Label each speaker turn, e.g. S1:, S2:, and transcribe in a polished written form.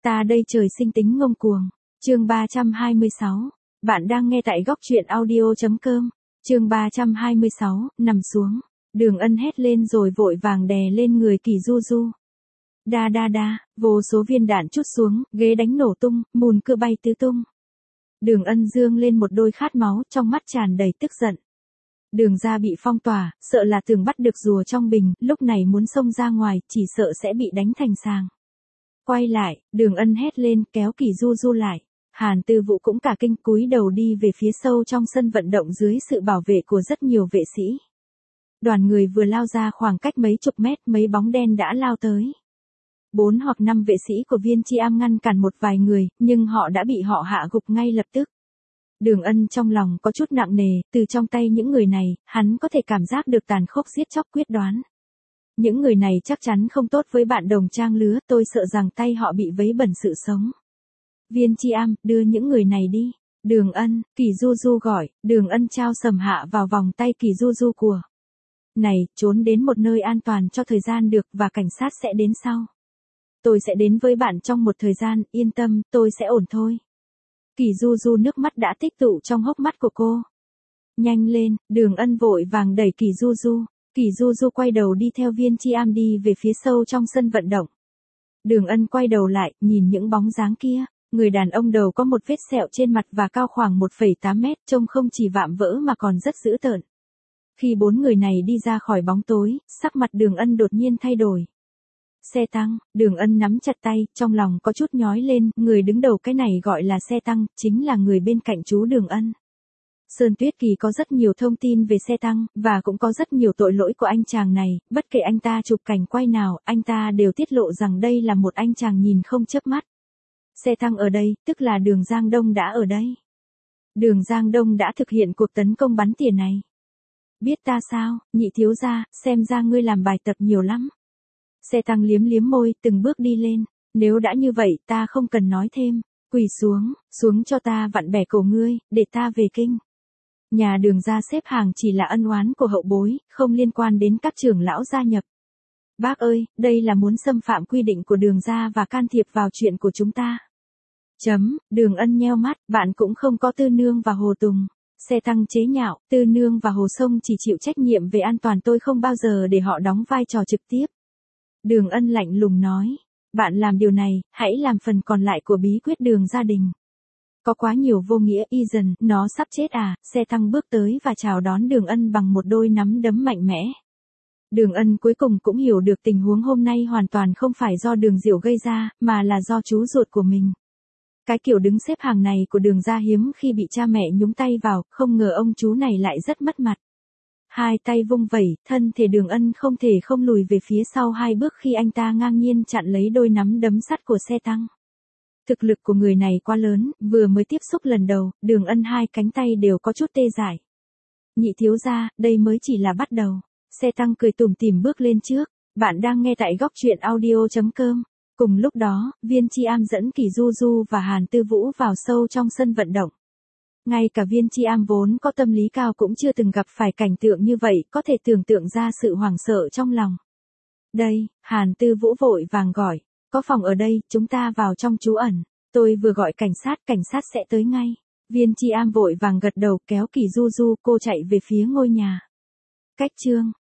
S1: Ta đây trời sinh tính ngông cuồng. Chương 326. Bạn đang nghe tại góc truyện audio.com. Chương 326, nằm xuống. Đường Ân hét lên rồi vội vàng đè lên người Kỳ Du Du. Đa đa đa, vô số viên đạn trút xuống, ghế đánh nổ tung, mùn cưa bay tứ tung. Đường Ân dương lên một đôi khát máu, trong mắt tràn đầy tức giận. Đường ra bị phong tỏa, sợ là tưởng bắt được rùa trong bình, lúc này muốn xông ra ngoài, chỉ sợ sẽ bị đánh thành sàng. Quay lại, Đường Ân hét lên, kéo Kỳ Du Du lại. Hàn Tư Vũ cũng cả kinh, cúi đầu đi về phía sâu trong sân vận động dưới sự bảo vệ của rất nhiều vệ sĩ. Đoàn người vừa lao ra khoảng cách mấy chục mét, mấy bóng đen đã lao tới. 4 hoặc 5 vệ sĩ của Viên Chi Am ngăn cản một vài người, nhưng họ đã bị họ hạ gục ngay lập tức. Đường Ân trong lòng có chút nặng nề, từ trong tay những người này, hắn có thể cảm giác được tàn khốc giết chóc quyết đoán. Những người này chắc chắn không tốt với bạn đồng trang lứa, tôi sợ rằng tay họ bị vấy bẩn sự sống. Viên Chi Am, đưa những người này đi. Đường Ân, Kỳ Du Du gọi, Đường Ân trao sầm hạ vào vòng tay Kỳ Du Du của. Này, trốn đến một nơi an toàn cho thời gian được và cảnh sát sẽ đến sau. Tôi sẽ đến với bạn trong một thời gian, yên tâm, tôi sẽ ổn thôi. Kỳ Du Du nước mắt đã tích tụ trong hốc mắt của cô. Nhanh lên, Đường Ân vội vàng đẩy Kỳ Du Du. Kỳ Du Du quay đầu đi theo Viên Chi Am đi về phía sâu trong sân vận động. Đường Ân quay đầu lại, nhìn những bóng dáng kia. Người đàn ông đầu có một vết sẹo trên mặt và cao khoảng 1,8 mét, trông không chỉ vạm vỡ mà còn rất dữ tợn. Khi 4 người này đi ra khỏi bóng tối, sắc mặt Đường Ân đột nhiên thay đổi. Xe tăng, Đường Ân nắm chặt tay, trong lòng có chút nhói lên, người đứng đầu cái này gọi là xe tăng, chính là người bên cạnh chú Đường Ân. Sơn Tuyết Kỳ có rất nhiều thông tin về xe tăng, và cũng có rất nhiều tội lỗi của anh chàng này, bất kể anh ta chụp cảnh quay nào, anh ta đều tiết lộ rằng đây là một anh chàng nhìn không chớp mắt. Xe tăng ở đây, tức là Đường Giang Đông đã ở đây. Đường Giang Đông đã thực hiện cuộc tấn công bắn tỉa này. Biết ta sao, Nhị thiếu gia, xem ra ngươi làm bài tập nhiều lắm. Xe tăng liếm liếm môi, từng bước đi lên. Nếu đã như vậy, ta không cần nói thêm. Quỳ xuống, xuống cho ta vặn bẻ cổ ngươi, để ta về kinh. Nhà Đường gia xếp hàng chỉ là ân oán của hậu bối, không liên quan đến các trưởng lão gia nhập. Bác ơi, đây là muốn xâm phạm quy định của Đường gia và can thiệp vào chuyện của chúng ta. Đường Ân nheo mắt, bạn cũng không có Tư Nương và Hồ Tùng. Xe tăng chế nhạo, Tư Nương và Hồ Sông chỉ chịu trách nhiệm về an toàn, tôi không bao giờ để họ đóng vai trò trực tiếp. Đường Ân lạnh lùng nói, bạn làm điều này, hãy làm phần còn lại của bí quyết Đường gia đình. Có quá nhiều vô nghĩa, Ethan, nó sắp chết à? Xe tăng bước tới và chào đón Đường Ân bằng một đôi nắm đấm mạnh mẽ. Đường Ân cuối cùng cũng hiểu được tình huống hôm nay hoàn toàn không phải do Đường Diệu gây ra, mà là do chú ruột của mình. Cái kiểu đứng xếp hàng này của Đường gia hiếm khi bị cha mẹ nhúng tay vào, không ngờ ông chú này lại rất mất mặt. Hai tay vung vẩy, thân thể Đường Ân không thể không lùi về phía sau 2 bước khi anh ta ngang nhiên chặn lấy đôi nắm đấm sắt của xe tăng. Thực lực của người này quá lớn, vừa mới tiếp xúc lần đầu, Đường Ân 2 cánh tay đều có chút tê dại. Nhị thiếu gia, đây mới chỉ là bắt đầu. Xe tăng cười tủm tỉm bước lên trước. Bạn đang nghe tại góc truyện audio.com. Cùng lúc đó, Viên Chi Am dẫn Kỳ Du Du và Hàn Tư Vũ vào sâu trong sân vận động. Ngay cả Viên Chi Am vốn có tâm lý cao cũng chưa từng gặp phải cảnh tượng như vậy, có thể tưởng tượng ra sự hoảng sợ trong lòng. Đây, Hàn Tư Vũ vội vàng gọi, có phòng ở đây, chúng ta vào trong trú ẩn. Tôi vừa gọi cảnh sát sẽ tới ngay. Viên Chi Am vội vàng gật đầu kéo Kỳ Du Du, cô chạy về phía ngôi nhà. Cách chương